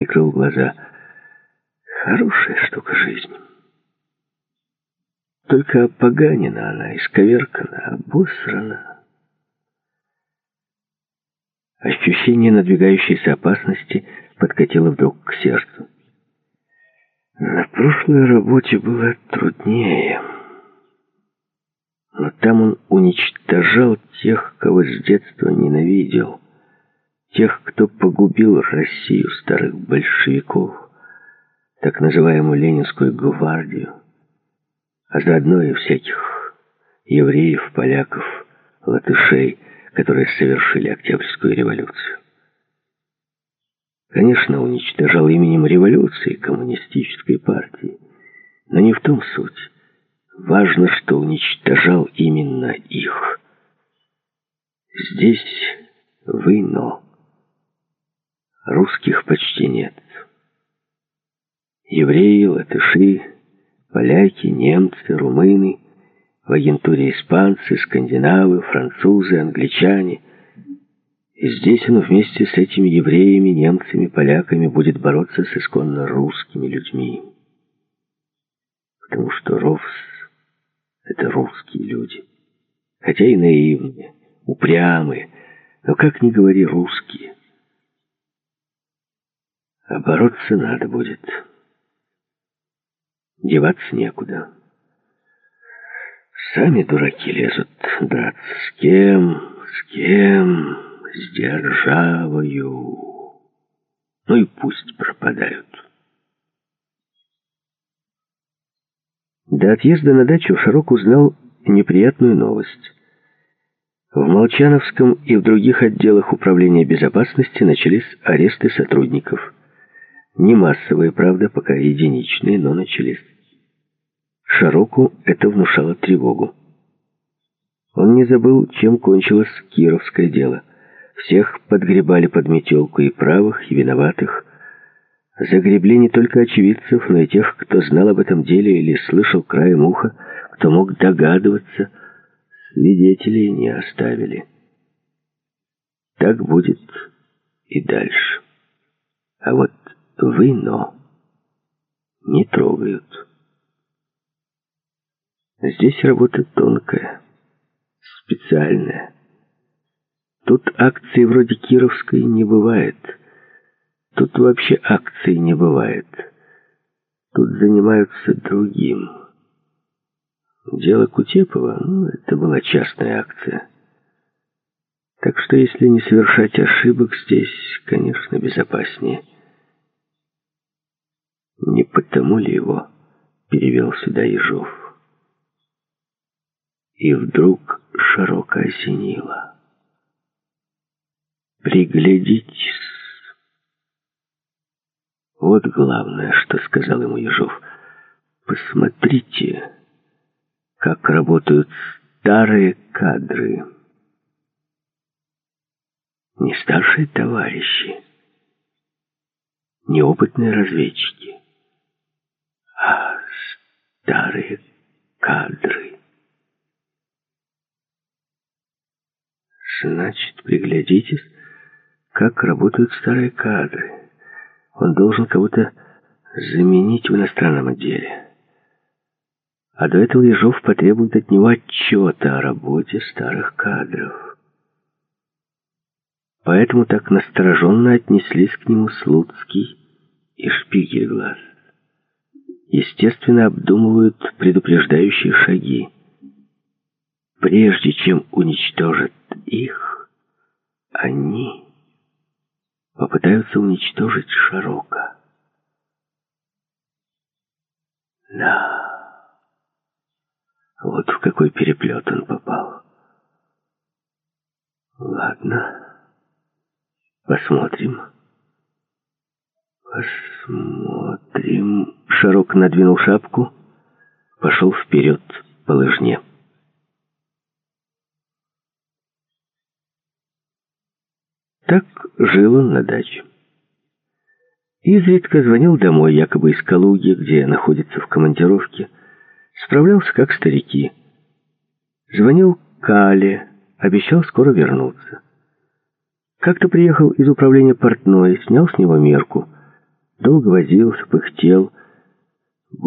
прикрыл глаза. Хорошая штука жизнь. Только опоганена она, исковеркана, обосрана. Ощущение надвигающейся опасности подкатило вдруг к сердцу. На прошлой работе было труднее. Но там он уничтожал тех, кого с детства ненавидел. Тех, кто погубил Россию, старых большевиков, так называемую Ленинскую гвардию, а заодно и всяких евреев, поляков, латышей, которые совершили Октябрьскую революцию. Конечно, уничтожал именем революции, коммунистической партии, но не в том суть. Важно, что уничтожал именно их. Здесь но русских почти нет. Евреи, латыши, поляки, немцы, румыны, в агентуре испанцы, скандинавы, французы, англичане. И здесь он вместе с этими евреями, немцами, поляками будет бороться с исконно русскими людьми. Потому что РОВС — это русские люди. Хотя и наивные, упрямые, но как ни говори, русские. А бороться надо будет. Деваться некуда. Сами дураки лезут драться. С кем? С державою. Ну и пусть пропадают. До отъезда на дачу Шарок узнал неприятную новость. В Молчановском и в других отделах управления безопасности начались аресты сотрудников. Не массовые, правда, пока единичные, но начались. Шароку это внушало тревогу. Он не забыл, чем кончилось кировское дело. Всех подгребали под метелку, и правых, и виноватых. Загребли не только очевидцев, но и тех, кто знал об этом деле или слышал краем уха, кто мог догадываться. Свидетелей не оставили. Так будет и дальше. А вот но не трогают. Здесь работа тонкая, специальная. Тут акции вроде Кировской не бывает. Тут вообще акций не бывает. Тут занимаются другим. Дело Кутепова, это была частная акция. Так что если не совершать ошибок, здесь, конечно, безопаснее. Не потому ли его перевел сюда Ежов? И вдруг широко осенило. Приглядитесь. Вот главное, что сказал ему Ежов. Посмотрите, как работают старые кадры. Не старшие товарищи, не опытные разведчики, а старые кадры. Значит, приглядитесь, как работают старые кадры. Он должен кого-то заменить в иностранном отделе. А до этого Ежов потребует от него отчета о работе старых кадров. Поэтому так настороженно отнеслись к нему Слуцкий и Шпигельглаз. Естественно, обдумывают предупреждающие шаги. Прежде чем уничтожат их, они попытаются уничтожить Шарока. Да, вот в какой переплет он попал. Ладно. Посмотрим. Шарок надвинул шапку, пошел вперед по лыжне. Так жил он на даче. Изредка звонил домой, якобы из Калуги, где находится в командировке. Справлялся, как старики. Звонил Кале, обещал скоро вернуться. Как-то приехал из управления портной, снял с него мерку. Долго возился, пыхтел,